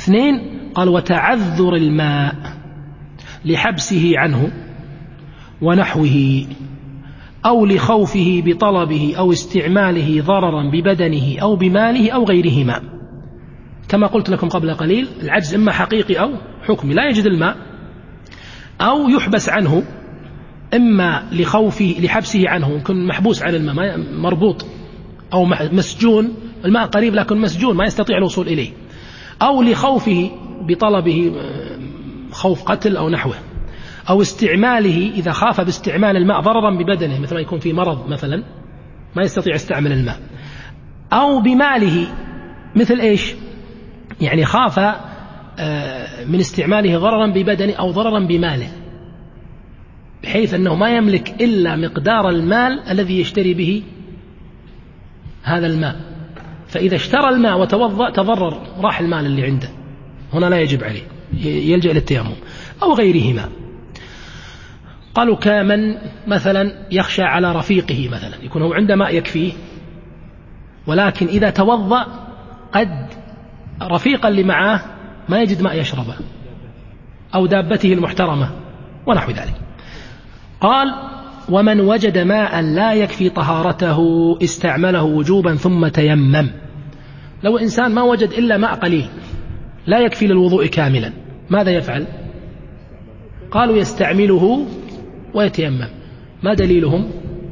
2 قال وتعذر الماء لحبسه عنه ونحوه أو لخوفه بطلبه أو استعماله ضررا ببدنه أو بماله أو غيرهما. كما قلت لكم قبل قليل العجز إما حقيقي أو حكمي، لا يجد الماء أو يحبس عنه، إما لخوفه لحبسه عنه، يكون محبوس على الماء مربوط أو مسجون، الماء قريب لكن مسجون ما يستطيع الوصول إليه، أو لخوفه بطلبه خوف قتل أو نحوه، أو استعماله إذا خاف باستعمال الماء ضررا ببدنه، مثل ما يكون في مرض مثلا ما يستطيع يستعمل الماء، أو بماله مثل إيش يعني خاف من استعماله ضررا ببدنه أو ضررا بماله، بحيث أنه ما يملك إلا مقدار المال الذي يشتري به هذا الماء، فإذا اشترى الماء وتوضأ تضرر، راح المال اللي عنده، هنا لا يجب عليه، يلجأ للتيمم أو غيرهما. قالوا كمن مثلا يخشى على رفيقه، مثلا يكون هو عنده ماء يكفيه، ولكن إذا توضأ قد رفيقا اللي معه ما يجد ماء يشربه، أو دابته المحترمة ونحو ذلك. قال ومن وجد ماء لا يكفي طهارته استعمله وجوبا ثم تيمم. لو إنسان ما وجد إلا ماء قليل لا يكفي للوضوء كاملا، ماذا يفعل؟ قالوا يستعمله ويتيمم. ما دليلهم؟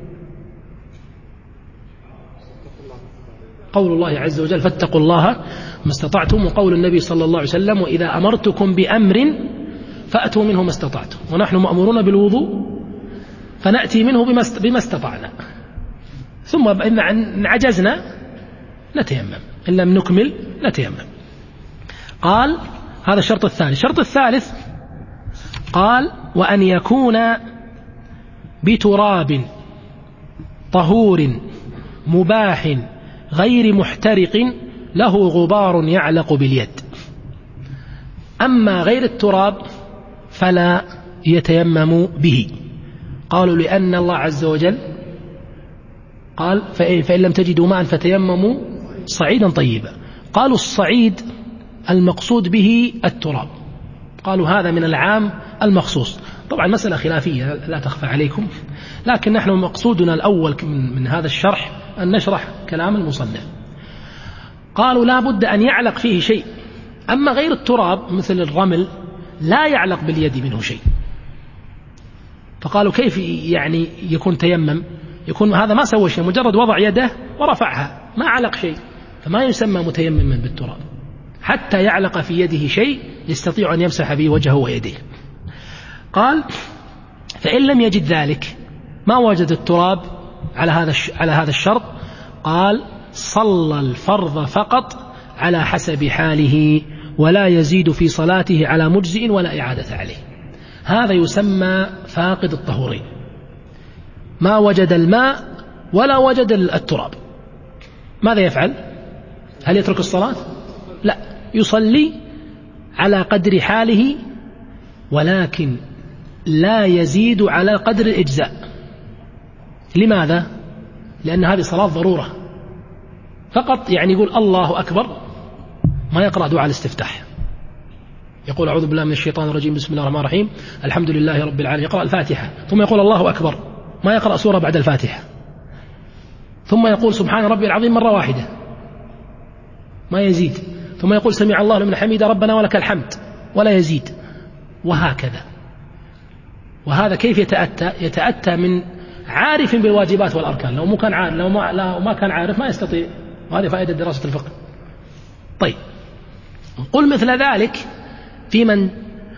قول الله عز وجل فاتقوا الله ما استطعتم، وقول النبي صلى الله عليه وسلم وإذا أمرتكم بأمر فأتوا منه ما استطعتم، ونحن مأمورون بالوضوء فنأتي منه بما استطعنا، ثم إن عجزنا نتيمم، إن لم نكمل نتيمم. قال هذا الشرط الثاني. الشرط الثالث قال وأن يكون بتراب طهور مباح غير محترق له غبار يعلق باليد. أما غير التراب فلا يتيمم به. قالوا لأن الله عز وجل قال فإن لم تجدوا ماء فتيمموا صعيدا طيبا. قالوا الصعيد المقصود به التراب، قالوا هذا من العام المخصوص. طبعا مسألة خلافية لا تخفى عليكم، لكن نحن مقصودنا الأول من هذا الشرح أن نشرح كلام المصنف. قالوا لا بد أن يعلق فيه شيء، أما غير التراب مثل الرمل لا يعلق باليد منه شيء. فقالوا كيف يعني يكون تيمم؟ يكون هذا ما سوى شيء، مجرد وضع يده ورفعها، ما علق شيء، فما يسمى متيمما بالتراب حتى يعلق في يده شيء يستطيع أن يمسح به وجهه ويديه. قال فإن لم يجد ذلك، ما وجد التراب على هذا الشرط، قال صلى الفرض فقط على حسب حاله ولا يزيد في صلاته على مجزئ ولا إعادة عليه. هذا يسمى فاقد الطهورين، ما وجد الماء ولا وجد التراب، ماذا يفعل؟ هل يترك الصلاة؟ لا، يصلي على قدر حاله، ولكن لا يزيد على قدر الإجزاء. لماذا؟ لأن هذه صلاة ضرورة فقط، يعني يقول الله أكبر، ما يقرأ دعاء الاستفتاح، يقول أعوذ بالله من الشيطان الرجيم بسم الله الرحمن الرحيم الحمد لله رب العالمين، يقرأ الفاتحة ثم يقول الله أكبر، ما يقرأ سورة بعد الفاتحة، ثم يقول سبحان ربي العظيم مرة واحدة ما يزيد، ثم يقول سمع الله لمن حميد ربنا ولك الحمد ولا يزيد، وهكذا. وهذا كيف يتأتى؟ يتأتى من عارف بالواجبات والأركان، لو ما كان عارف ما يستطيع، وهذه فائدة دراسة الفقه. طيب، قل مثل ذلك في من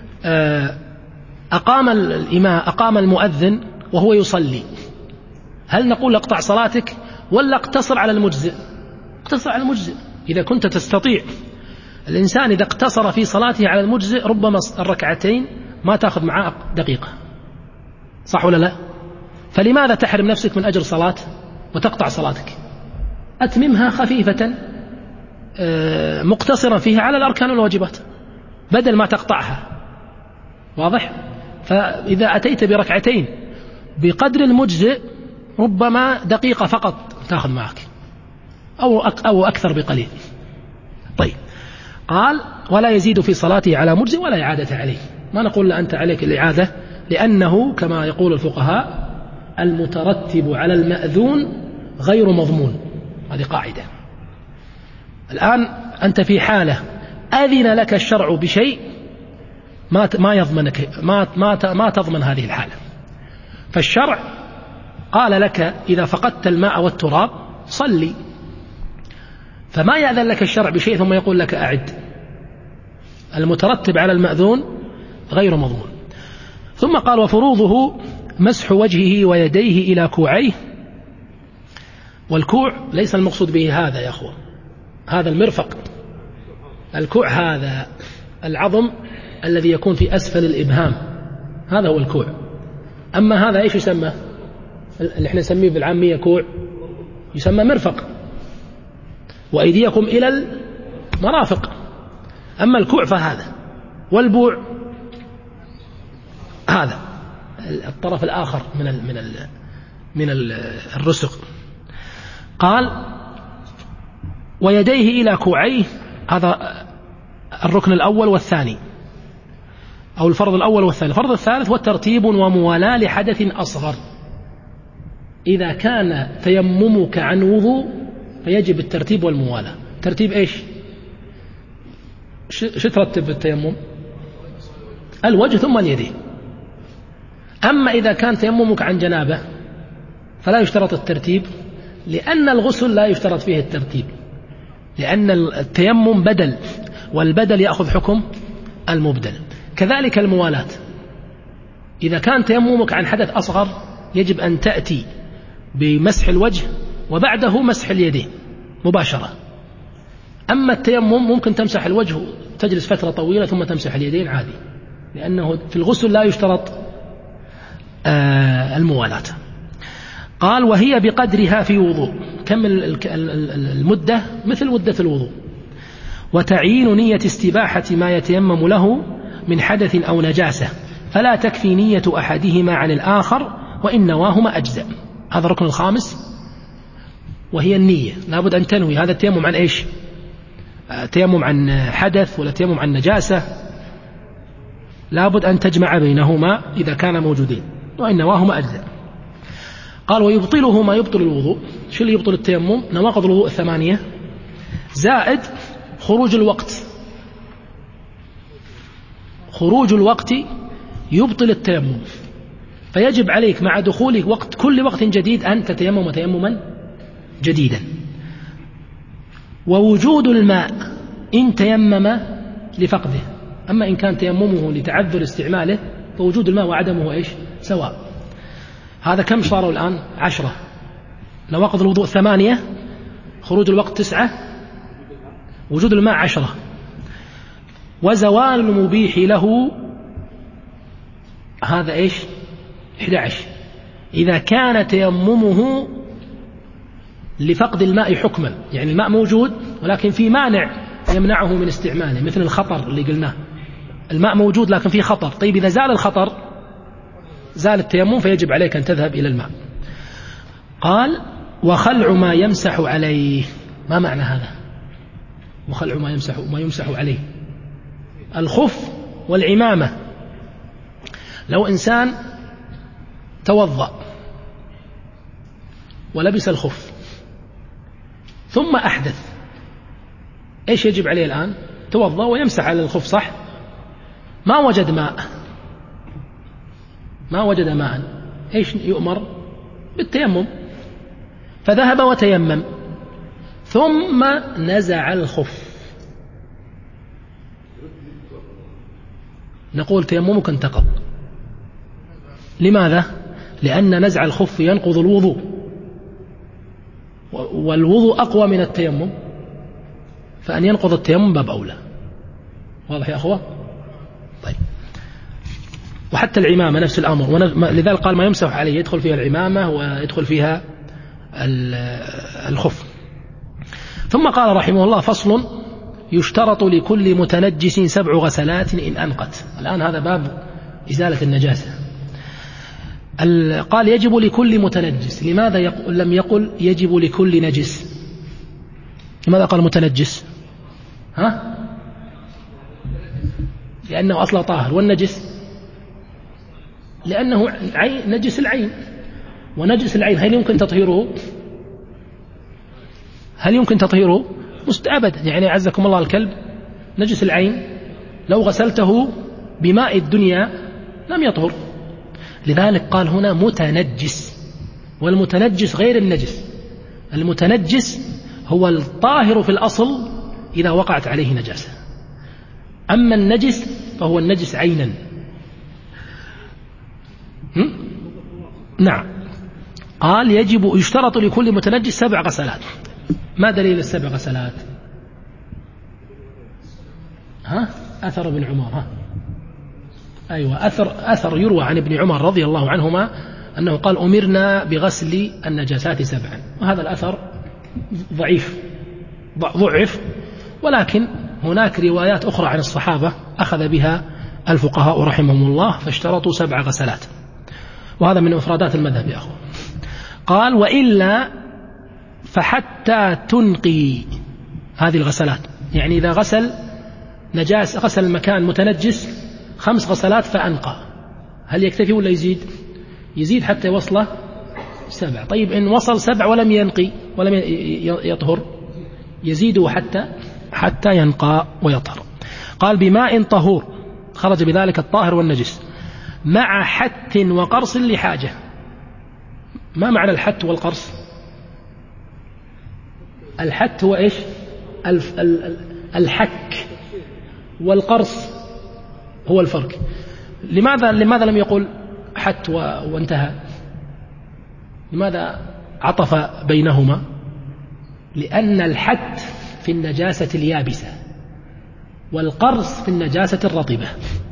أقام المؤذن وهو يصلي، هل نقول اقطع صلاتك ولا اقتصر على المجزئ؟ اقتصر على المجزئ. إذا كنت تستطيع، الإنسان إذا اقتصر في صلاته على المجزئ ربما الركعتين ما تأخذ معاه دقيقة، صح ولا لا؟ فلماذا تحرم نفسك من أجر صلاة وتقطع صلاتك؟ أتممها خفيفة مقتصرا فيها على الأركان والواجبات بدل ما تقطعها، واضح؟ فإذا أتيت بركعتين بقدر المجزئ ربما دقيقة فقط تأخذ معك، أو أكثر بقليل. طيب، قال ولا يزيد في صلاته على مجزئ ولا إعادة عليه. ما نقول لا أنت عليك الإعادة، لأنه كما يقول الفقهاء المترتب على المأذون غير مضمون. هذه قاعدة. الآن أنت في حالة أذن لك الشرع بشيء ما يضمنك، ما تضمن هذه الحالة. فالشرع قال لك إذا فقدت الماء والتراب صلي، فما يأذن لك الشرع بشيء ثم يقول لك أعد. المترتب على المأذون غير مضمون. ثم قال وفروضه مسح وجهه ويديه إلى كوعيه. والكوع ليس المقصود به هذا يا أخوة، هذا المرفق. الكوع هذا العظم الذي يكون في أسفل الإبهام، هذا هو الكوع. أما هذا إيش يسمى؟ اللي احنا نسميه بالعامية كوع يسمى مرفق. وأيديكم إلى المرافق. أما الكوع فهذا، والبوع هذا الطرف الآخر من الرسغ. قال ويديه إلى كوعيه، هذا الركن الأول والثاني، أو الفرض الأول والثاني. الفرض الثالث والترتيب وموالاة لحدث أصغر. إذا كان تيممك عن وضوء فيجب الترتيب والموالاة. ترتيب إيش؟ شو ترتب بالتيمم؟ الوجه ثم اليدين. أما إذا كان تيممك عن جنابة فلا يشترط الترتيب، لأن الغسل لا يشترط فيه الترتيب، لأن التيمم بدل، والبدل يأخذ حكم المبدل. كذلك الموالاة، إذا كان تيممك عن حدث أصغر يجب أن تأتي بمسح الوجه وبعده مسح اليدين مباشرة. أما التيمم ممكن تمسح الوجه وتجلس فترة طويلة ثم تمسح اليدين عادي، لأنه في الغسل لا يشترط الموالاة. قال وهي بقدرها في وضوء، كم المدة؟ مثل مدة الوضوء. وتعيين نية استباحة ما يتيمم له من حدث أو نجاسة، فلا تكفي نية أحدهما عن الآخر وإن نواهما أجزاء. هذا الركن الخامس، وهي النية. لابد أن تنوي هذا التيمم عن إيش؟ تيمم عن حدث ولا تيمم عن نجاسة؟ لابد أن تجمع بينهما إذا كان موجودين، وإن نواهما أجزاء. قال ويبطله ما يبطل الوضوء. شو اللي يبطل التيمم؟ نواقض الوضوء 8 زائد خروج الوقت. خروج الوقت يبطل التيمم، فيجب عليك مع دخول وقت كل وقت جديد أن تتيمم تيمما جديدا. ووجود الماء إن تيمم لفقده، أما إن كان تيممه لتعذر استعماله فوجود الماء وعدمه إيش؟ سواء. هذا كم صاروا الآن؟ 10. نواقض الوضوء 8، خروج الوقت 9، وجود الماء 10. وزوال المبيح له هذا إيش؟ 11. إذا كان تيممه لفقد الماء حكما، يعني الماء موجود ولكن في مانع يمنعه من استعماله، مثل الخطر اللي قلناه. الماء موجود لكن في خطر. طيب إذا زال الخطر زال التيمم فيجب عليك أن تذهب إلى الماء. قال وخلع ما يمسح عليه. ما معنى هذا؟ وخلع ما يمسح عليه. الخف والعمامة. لو إنسان توضأ ولبس الخف ثم أحدث، إيش يجب عليه الآن؟ توضأ ويمسح على الخف، صح؟ ما وجد ماء، إيش يؤمر؟ بالتيمم. فذهب وتيمم ثم نزع الخف، نقول تيممك انتقض. لماذا؟ لأن نزع الخف ينقض الوضوء، والوضوء أقوى من التيمم، فأن ينقض التيمم باب أولى. واضح يا أخوة؟ طيب. وحتى العمامة نفس الأمر، لذلك قال ما يمسح عليه يدخل فيها العمامة ويدخل فيها الخف. ثم قال رحمه الله فصل يشترط لكل متنجس 7 غسلات إن أنقت. الآن هذا باب إزالة النجاسة. قال يجب لكل متنجس. لماذا لم يقل يجب لكل نجس؟ لماذا قال متنجس؟ لأنه أصلا طاهر، والنجس لأنه نجس العين، ونجس العين هل يمكن تطهيره؟ هل يمكن تطهيره؟ أبدا. يعني عزكم الله الكلب نجس العين لو غسلته بماء الدنيا لم يطهر، لذلك قال هنا متنجس، والمتنجس غير النجس. المتنجس هو الطاهر في الأصل إذا وقعت عليه نجاسة، أما النجس فهو النجس عينا. نعم. قال يشترط لكل متنجس 7 غسلات. ما دليل ال7 غسلات؟ أثر ابن عمر. أيوة، أثر يروى عن ابن عمر رضي الله عنهما أنه قال أمرنا بغسل النجاسات 7، وهذا الأثر ضعف، ولكن هناك روايات أخرى عن الصحابة أخذ بها الفقهاء رحمهم الله فاشترطوا 7 غسلات، وهذا من إفرادات المذهب يا أخوة. قال وإلا فحتى تنقي هذه الغسلات، يعني إذا غسل المكان متنجس 5 غسلات فأنقى، هل يكتفي ولا يزيد حتى يوصله 7؟ طيب إن وصل 7 ولم ينقي ولم يطهر يزيد حتى ينقى ويطهر. قال بماء طهور خرج بذلك الطاهر والنجس مع حت وقرص لحاجة. ما معنى الحت والقرص؟ الحت هو إيش؟ الحك، والقرص هو الفرق. لماذا لم يقل حت وانتهى؟ لماذا عطف بينهما؟ لأن الحت في النجاسة اليابسة والقرص في النجاسة الرطبة.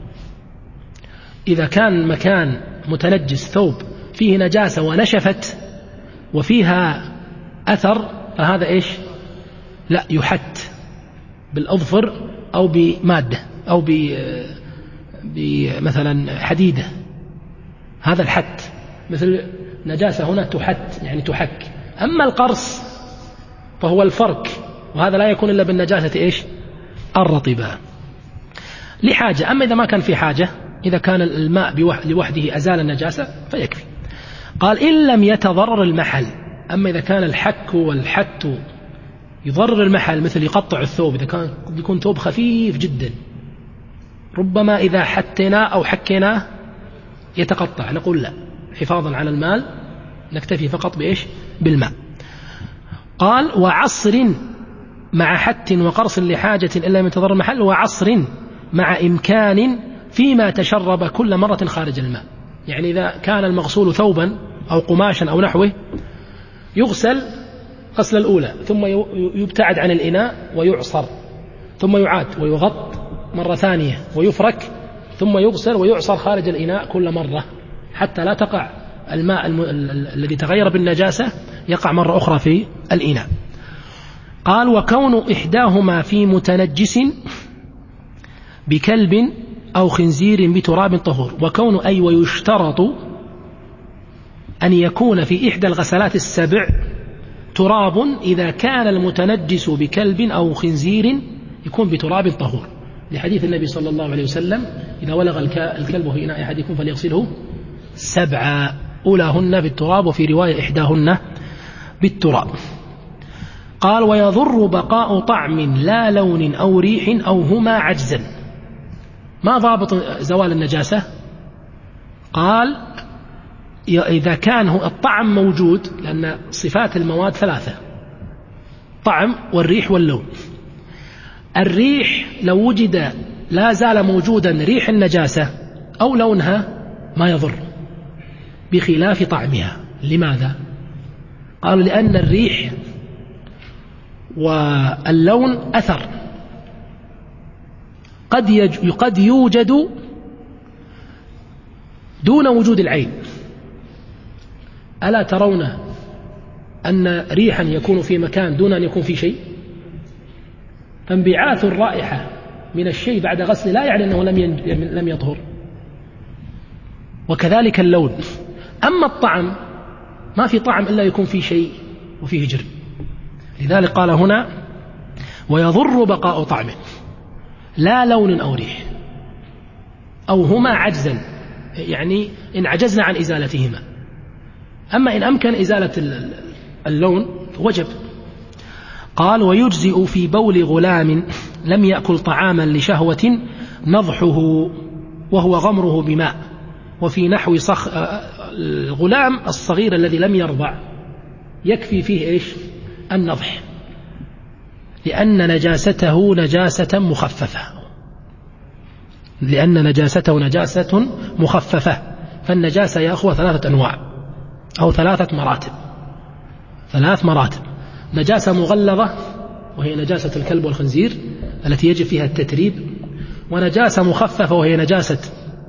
إذا كان مكان متنجس ثوب فيه نجاسة ونشفت وفيها أثر فهذا إيش؟ لا، يحت بالأظفر أو بمادة أو مثلا حديدة، هذا الحت. مثل نجاسة هنا تحت يعني تحك. أما القرص فهو الفرك، وهذا لا يكون إلا بالنجاسة إيش؟ الرطبة لحاجة. أما إذا ما كان في حاجة، إذا كان الماء لوحده أزال النجاسة فيكفي. قال إن لم يتضرر المحل. أما إذا كان الحك والحت يضرر المحل، مثل يقطع الثوب، إذا كان يكون ثوب خفيف جدا ربما إذا حتيناه أو حكيناه يتقطع، نقول لا، حفاظا على المال نكتفي فقط بإيش؟ بالماء. قال وعصر مع حت وقرص لحاجة إلا من تضرر المحل، وعصر مع إمكان فيما تشرب كل مرة خارج الماء. يعني إذا كان المغسول ثوبا أو قماشا أو نحوه يغسل غسل الأولى، ثم يبتعد عن الإناء ويعصر، ثم يعاد ويغط مرة ثانية ويفرك، ثم يغسل ويعصر خارج الإناء كل مرة حتى لا تقع الماء الذي تغير بالنجاسة يقع مرة أخرى في الإناء. قال وكون إحداهما في متنجس بكلب أو خنزير بتراب طهور. وكون ويشترط أن يكون في إحدى الغسلات 7 تراب إذا كان المتنجس بكلب أو خنزير يكون بتراب طهور، لحديث النبي صلى الله عليه وسلم إذا ولغ الكلب في إناء أحدكم فليغسله 7، أولاهن بالتراب، وفي رواية إحداهن بالتراب. قال ويضر بقاء طعم لا لون أو ريح أو هما عجزا. ما ضابط زوال النجاسة؟ قال إذا كان الطعم موجود، لأن صفات المواد 3: طعم والريح واللون. الريح لو وجد لا زال موجودا ريح النجاسة أو لونها ما يضر، بخلاف طعمها. لماذا؟ قالوا لأن الريح واللون أثر قد يوجد دون وجود العين. ألا ترون أن ريحا يكون في مكان دون أن يكون في شيء؟ فانبعاث الرائحة من الشيء بعد غسل لا يعني أنه لم يطهر. وكذلك اللون. أما الطعم ما في طعم إلا يكون فيه شيء وفيه جرم، لذلك قال هنا ويضر بقاء طعم لا لون أو ريح. أو هما عجزا، يعني إن عجزنا عن إزالتهما. أما إن أمكن إزالة اللون وجب. قال ويجزئ في بول غلام لم يأكل طعاما لشهوة نضحه وهو غمره بماء. وفي نحو الغلام الصغير الذي لم يرضع يكفي فيه إيش؟ النضح، لأن نجاسته نجاسة مخففة، فالنجاسة يا أخوة 3 أنواع أو 3 مراتب. نجاسة مغلظة وهي نجاسة الكلب والخنزير التي يجب فيها التتريب، ونجاسة مخففة وهي نجاسة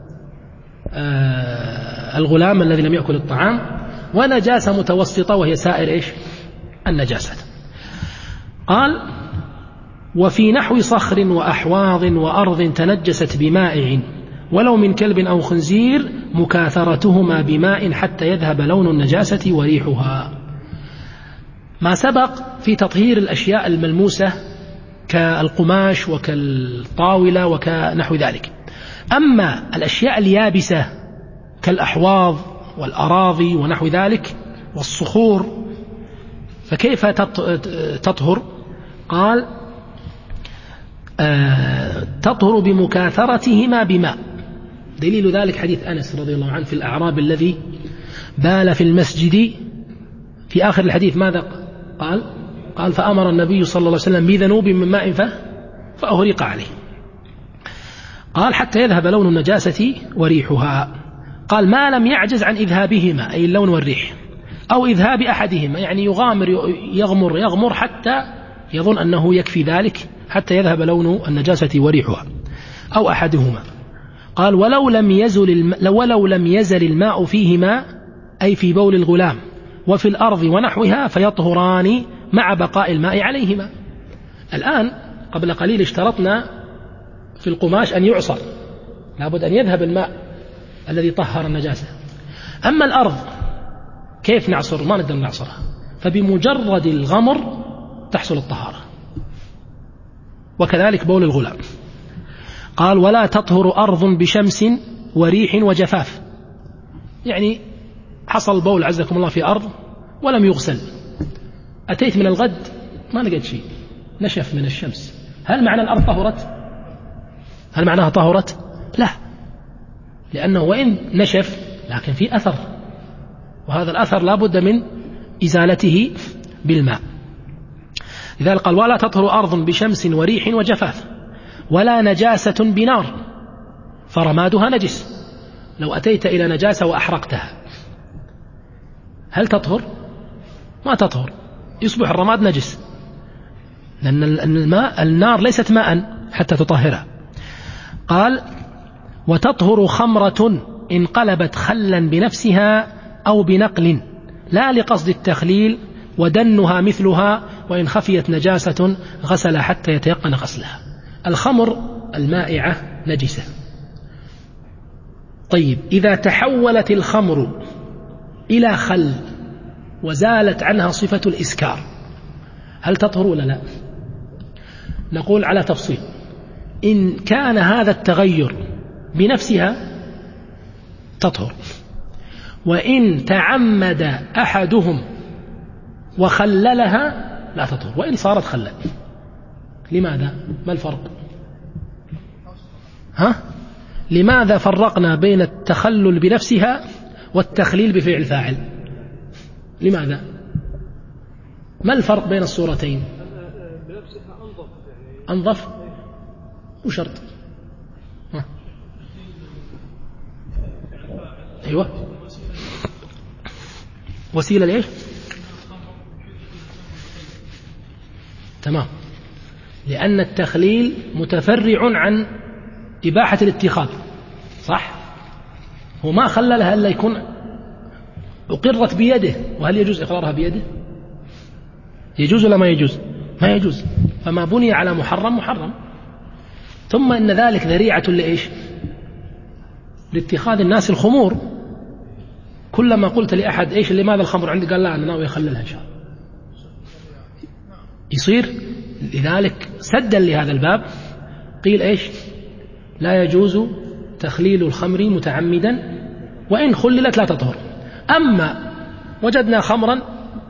الغلام الذي لم يأكل الطعام، ونجاسة متوسطة وهي سائر إيش؟ النجاسات. قال وفي نحو صخر وأحواض وأرض تنجست بمائع ولو من كلب أو خنزير مكاثرتهما بماء حتى يذهب لون النجاسة وريحها. ما سبق في تطهير الأشياء الملموسة كالقماش وكالطاولة وكنحو ذلك. أما الأشياء اليابسة كالأحواض والأراضي ونحو ذلك والصخور فكيف تطهر؟ قال تطهر بمكاثرتهما بماء. دليل ذلك حديث أنس رضي الله عنه في الأعراب الذي بال في المسجد. في آخر الحديث ماذا قال فأمر النبي صلى الله عليه وسلم بذنوب من ماء فأهريق عليه. قال حتى يذهب لون النجاسة وريحها. قال ما لم يعجز عن إذهابهما أي اللون والريح، أو إذهاب أحدهما، يعني يغمر حتى يظن أنه يكفي ذلك حتى يذهب لون النجاسة وريحها أو أحدهما. قال ولو لم يزل الماء فيهما أي في بول الغلام وفي الأرض ونحوها فيطهران مع بقاء الماء عليهما. الآن قبل قليل اشترطنا في القماش أن يعصر، لابد أن يذهب الماء الذي طهر النجاسة. أما الأرض كيف نعصر؟ ما نقدر نعصرها، فبمجرد الغمر تحصل الطهارة. وكذلك بول الغلام. قال ولا تطهر أرض بشمس وريح وجفاف، يعني حصل بول عزكم الله في أرض ولم يغسل، أتيت من الغد ما لقيت شيء، نشف من الشمس، هل معنى الأرض طهرت؟ هل معناها طهرت؟ لا، لأنه وإن نشف لكن في أثر، وهذا الأثر لا بد من إزالته بالماء. لذلك قال ولا تطهر أرض بشمس وريح وجفاف ولا نجاسة بنار فرمادها نجس. لو أتيت إلى نجاسة وأحرقتها هل تطهر؟ ما تطهر، يصبح الرماد نجس، لأن النار ليست ماء حتى تطهرها. قال وتطهر خمرة انقلبت خلا بنفسها أو بنقل لا لقصد التخليل ودنها مثلها وإن خفيت نجاسة غسل حتى يتيقن غسلها. الخمر المائعة نجسة. طيب إذا تحولت الخمر إلى خل وزالت عنها صفة الإسكار هل تطهر ولا لا؟ نقول على تفصيل. إن كان هذا التغير بنفسها تطهر، وإن تعمد أحدهم وخللها لا تطهر وإن صارت خلل. لماذا؟ ما الفرق؟ لماذا فرقنا بين التخلل بنفسها والتخليل بفعل فاعل؟ لماذا؟ ما الفرق بين الصورتين؟ أنظف وشرط. أيوة وسيلة لإيش؟ تمام، لأن التخليل متفرع عن إباحة الاتخاذ، صح؟ هو ما خللها إلا يكون أقرت بيده، وهل يجوز إقرارها بيده؟ يجوز ولا ما يجوز؟ ما يجوز. فما بني على محرم محرم. ثم إن ذلك ذريعة لإيش؟ لاتخاذ الناس الخمور. كلما قلت لأحد إيش لماذا الخمر عندي؟ قال لا أنا ناوي أخللها إن شاء الله، يصير. لذلك سدا لهذا الباب قيل إيش؟ لا يجوز تخليل الخمر متعمدا، وإن خللت لا تطهر. أما وجدنا خمرا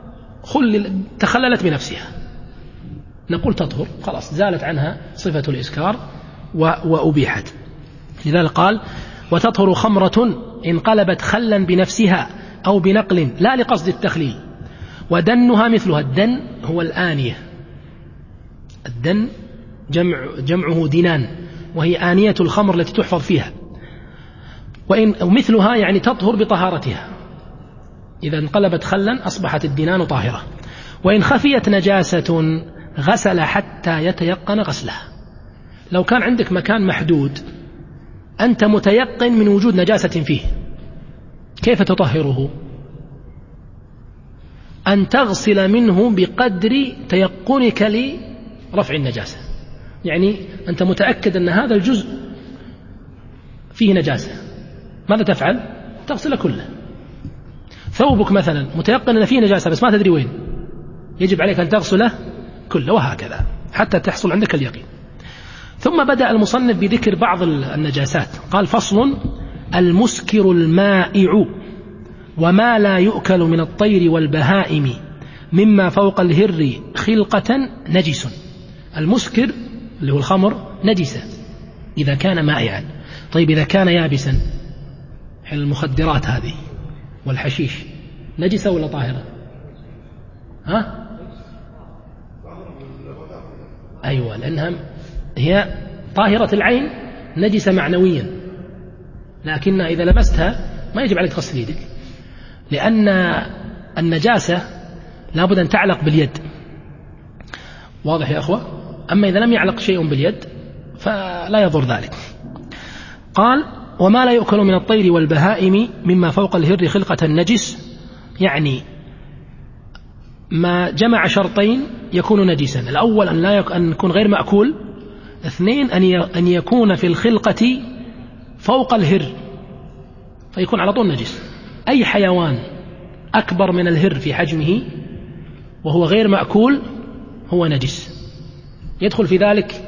تخللت بنفسها نقول تطهر، خلاص زالت عنها صفة الإسكار وأبيحت. لذلك قال وتطهر خمرة انقلبت خلا بنفسها أو بنقل لا لقصد التخليل، ودنها مثلها. الدن هو الآنية، الدن جمعه دنان، وهي آنية الخمر التي تحفظ فيها. ومثلها يعني تطهر بطهارتها، إذا انقلبت خلا أصبحت الدنان طاهرة. وإن خفيت نجاسة غسل حتى يتيقن غسلها. لو كان عندك مكان محدود أنت متيقن من وجود نجاسة فيه، كيف تطهره؟ أن تغسل منه بقدر تيقنك لرفع النجاسة. يعني أنت متأكد أن هذا الجزء فيه نجاسة، ماذا تفعل؟ تغسل كله. ثوبك مثلا متيقن أن فيه نجاسة بس ما تدري وين، يجب عليك أن تغسله كله، وهكذا حتى تحصل عندك اليقين. ثم بدأ المصنف بذكر بعض النجاسات. قال فصل: المسكر المائع وما لا يؤكل من الطير والبهائم مما فوق الهر خلقة نجس. المسكر اللي هو الخمر نجسة إذا كان مائعا. طيب إذا كان يابسا، المخدرات هذه والحشيش نجسة ولا طاهرة؟ ها؟ أيوة، لأنها هي طاهرة العين نجسة معنويا، لكنها إذا لمستها ما يجب عليك غسل يدك، لأن النجاسة لابد أن تعلق باليد. واضح يا أخوة؟ أما إذا لم يعلق شيء باليد فلا يضر ذلك. قال وما لا يؤكل من الطير والبهائم مما فوق الهر خلقة نجس، يعني ما جمع شرطين يكون نجسا. الأول أن يكون غير مأكول، اثنين أن يكون في الخلقة فوق الهر فيكون على طول نجس. أي حيوان أكبر من الهر في حجمه وهو غير مأكول هو نجس. يدخل في ذلك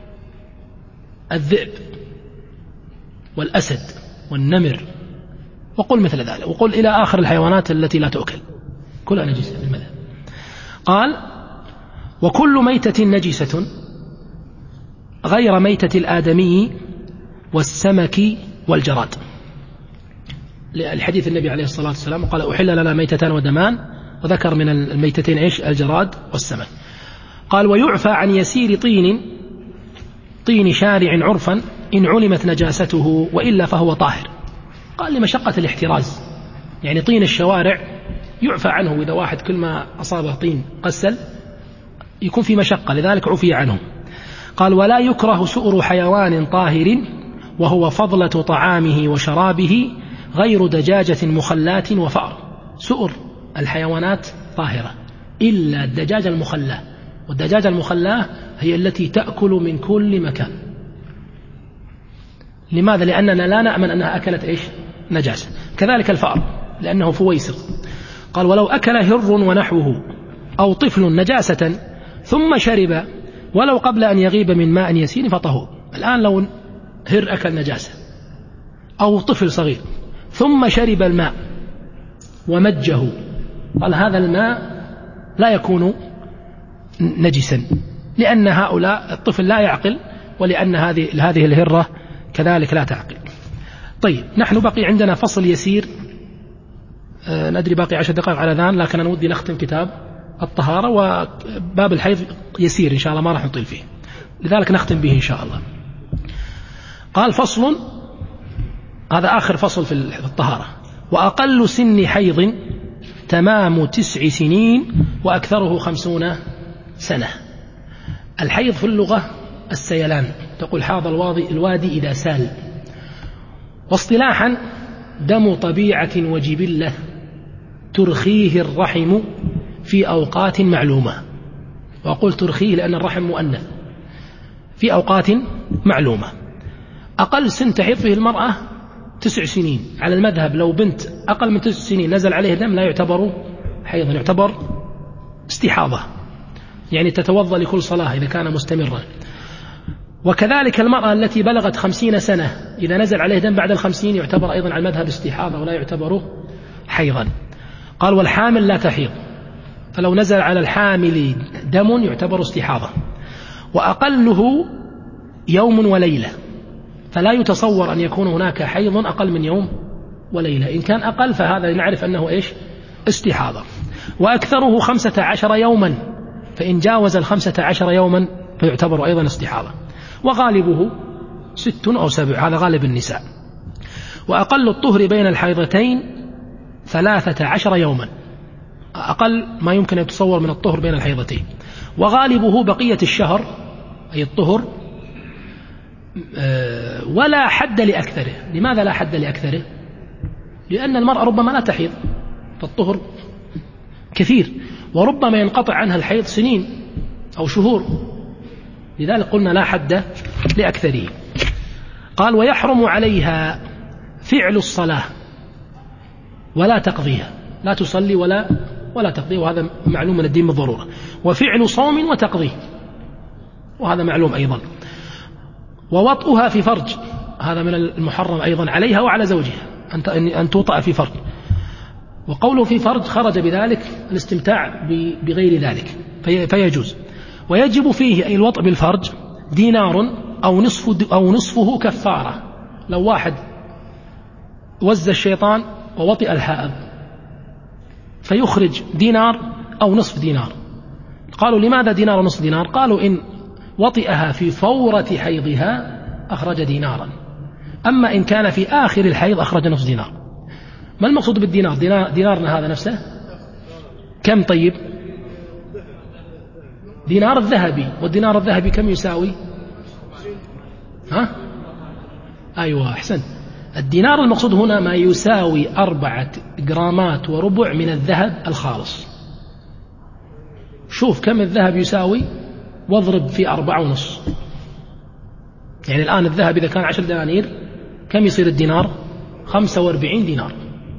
الذئب والأسد والنمر وقل مثل ذلك، وقل إلى آخر الحيوانات التي لا تؤكل، كلها نجسة في المذهب. قال وكل ميتة نجسة غير ميتة الآدمي والسمك والجراد، الحديث النبي عليه الصلاة والسلام قال أحل لنا ميتتان ودمان، وذكر من الميتتين إيش؟ الجراد والسمك. قال ويعفى عن يسير طين شارع عرفا إن علمت نجاسته وإلا فهو طاهر. قال لمشقة الاحتراز، يعني طين الشوارع يعفى عنه، إذا واحد كل ما أصابه طين قسل يكون في مشقة، لذلك عفي عنه. قال ولا يكره سؤر حيوان طاهر وهو فضلة طعامه وشرابه غير دجاجة مخلات وفأر. سؤر الحيوانات طاهرة إلا الدجاجة المخلاة، والدجاجة المخلاة هي التي تأكل من كل مكان. لماذا؟ لأننا لا نأمن أنها أكلت إيش؟ نجاسة. كذلك الفأر لأنه فويسر. قال ولو أكل هر ونحوه أو طفل نجاسة ثم شرب ولو قبل أن يغيب من ماء يسير فطهور. الآن لو هر أكل نجاسة أو طفل صغير ثم شرب الماء ومجه، قال هذا الماء لا يكون نجسا، لأن هؤلاء الطفل لا يعقل، ولأن هذه الهرة كذلك لا تعقل. طيب نحن بقي عندنا فصل يسير، ندري باقي 10 دقائق على ذان، لكن أنا ودي نختم كتاب الطهارة، وباب الحيض يسير إن شاء الله ما راح نطيل فيه، لذلك نختم به إن شاء الله. قال فصل، هذا آخر فصل في الطهارة. وأقل سن حيض تمام 9 سنين وأكثره 50 سنة. الحيض في اللغة السيلان، تقول حاض الوادي إذا سال. واصطلاحا دم طبيعة وجبلة ترخيه الرحم في أوقات معلومة. وأقول ترخيه لأن الرحم مؤنث، في أوقات معلومة. أقل سن تحيض فيه المرأة 9 سنين على المذهب. لو بنت أقل من 9 سنين نزل عليه دم لا يعتبر حيضا، يعتبر استحاضة، يعني تتوضأ لكل صلاة إذا كان مستمرا. وكذلك المرأة التي بلغت 50 سنة إذا نزل عليه دم بعد 50 يعتبر أيضا على المذهب استحاضة ولا يعتبر حيضا. قال والحامل لا تحيض، فلو نزل على الحامل دم يعتبر استحاضة، وأقله يوم وليلة، فلا يتصور أن يكون هناك حيض أقل من يوم وليلة، إن كان أقل فهذا نعرف أنه استحاضة. وأكثره 15 يوما، فإن جاوز 15 يوما فيعتبر أيضا استحاضة، وغالبه 6 أو 7، هذا غالب النساء. وأقل الطهر بين الحيضتين 13 يوما، أقل ما يمكن أن يتصور من الطهر بين الحيضتين، وغالبه بقية الشهر أي الطهر، ولا حد لأكثره. لماذا لا حد لأكثره؟ لأن المرأة ربما لا تحيض، فالطهر كثير، وربما ينقطع عنها الحيض سنين أو شهور، لذلك قلنا لا حد لأكثره. قال ويحرم عليها فعل الصلاة ولا تقضيها، لا تصلي ولا تقضي، وهذا معلوم من الدين بالضرورة، وفعل صوم وتقضيه، وهذا معلوم أيضا، ووطئها في فرج، هذا من المحرم أيضا عليها وعلى زوجها أن توطأ في فرج، وقوله في فرج خرج بذلك الاستمتاع بغير ذلك فيجوز. ويجب فيه أي الوطء بالفرج دينار أو نصفه كفارة، لو واحد وز الشيطان ووطئ الحائض فيخرج دينار أو نصف دينار. قالوا لماذا دينار ونصف دينار؟ قالوا إن وطئها في فورة حيضها أخرج دينارا، أما إن كان في آخر الحيض أخرج نصف دينار. ما المقصود بالدينار؟ دينارنا هذا نفسه كم؟ طيب دينار الذهبي، والدينار الذهبي كم يساوي؟ أيوة أحسن. الدينار المقصود هنا ما يساوي 4 جرامات وربع من الذهب الخالص. شوف كم الذهب يساوي واضرب في 4.5، يعني الآن الذهب إذا كان 10 دنانير كم يصير الدينار؟ 45 دينار.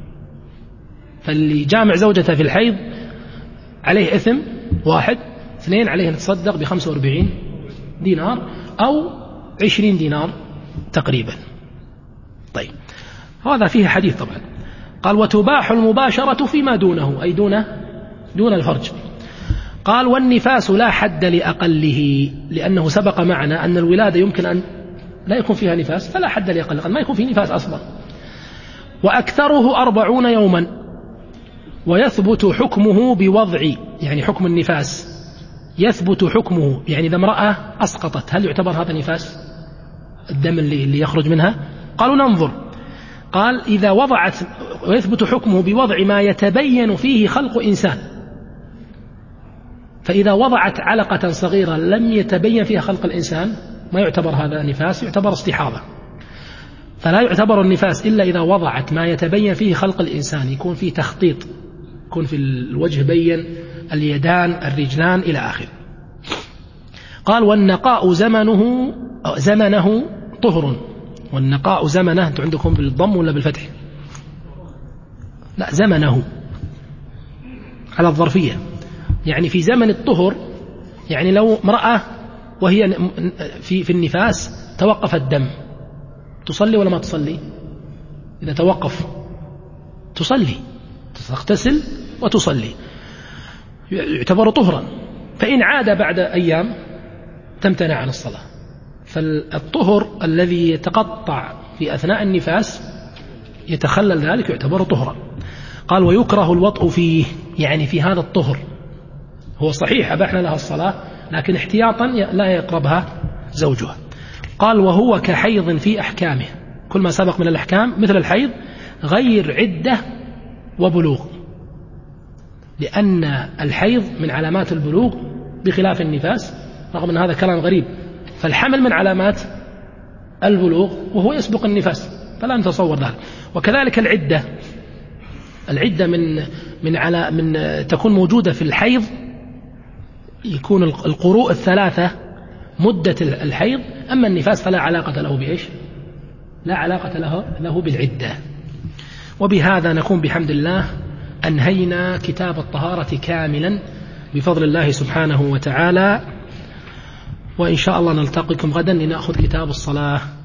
فاللي جامع زوجته في الحيض عليه إثم 1، 2 عليه نتصدق ب45 دينار أو 20 دينار تقريبا. طيب هذا فيه حديث طبعا. قال وتباح المباشرة فيما دونه، أي دون الفرج. قال والنفاس لا حد لأقله، لأنه سبق معنا أن الولادة يمكن أن لا يكون فيها نفاس، فلا حد لأقل، ما يكون فيه نفاس أصلا. وأكثره 40 يوما، ويثبت حكمه بوضع، يعني حكم النفاس يثبت حكمه، يعني إذا امرأة أسقطت هل يعتبر هذا نفاس الدم اللي يخرج منها؟ قالوا ننظر. قال إذا وضعت، ويثبت حكمه بوضع ما يتبين فيه خلق إنسان، فإذا وضعت علقة صغيرة لم يتبين فيها خلق الإنسان ما يعتبر هذا نفاس، يعتبر استحاضة. فلا يعتبر النفاس إلا إذا وضعت ما يتبين فيه خلق الإنسان، يكون فيه تخطيط، يكون في الوجه بين، اليدان، الرجلان إلى آخر. قال والنقاء زمنه طهر. والنقاء زمنه، أنتم عندكم بالضم ولا بالفتح؟ لا، زمنه على الظرفية، يعني في زمن الطهر. يعني لو امرأة وهي في النفاس توقف الدم تصلي ولا ما تصلي؟ إذا توقف تصلي، تغتسل وتصلي، يعتبر طهرا. فإن عاد بعد أيام تمتنع عن الصلاة. فالطهر الذي يتقطع في أثناء النفاس يتخلل ذلك يعتبر طهرا. قال ويكره الوطء فيه، يعني في هذا الطهر هو صحيح أباحنا لها الصلاة، لكن احتياطا لا يقربها زوجها. قال وهو كحيض في أحكامه، كل ما سبق من الأحكام مثل الحيض، غير عدة وبلوغ، لأن الحيض من علامات البلوغ بخلاف النفاس، رغم أن هذا كلام غريب. فالحمل من علامات البلوغ وهو يسبق النفاس، فلا نتصور ذلك. وكذلك العدة من تكون موجودة في الحيض، يكون القروء 3 مدة الحيض، أما النفاس فلا علاقة له بإيش؟ لا علاقة له بالعدة. وبهذا نكون بحمد الله أنهينا كتاب الطهارة كاملا بفضل الله سبحانه وتعالى. وإن شاء الله نلتقيكم غدا لنأخذ كتاب الصلاة.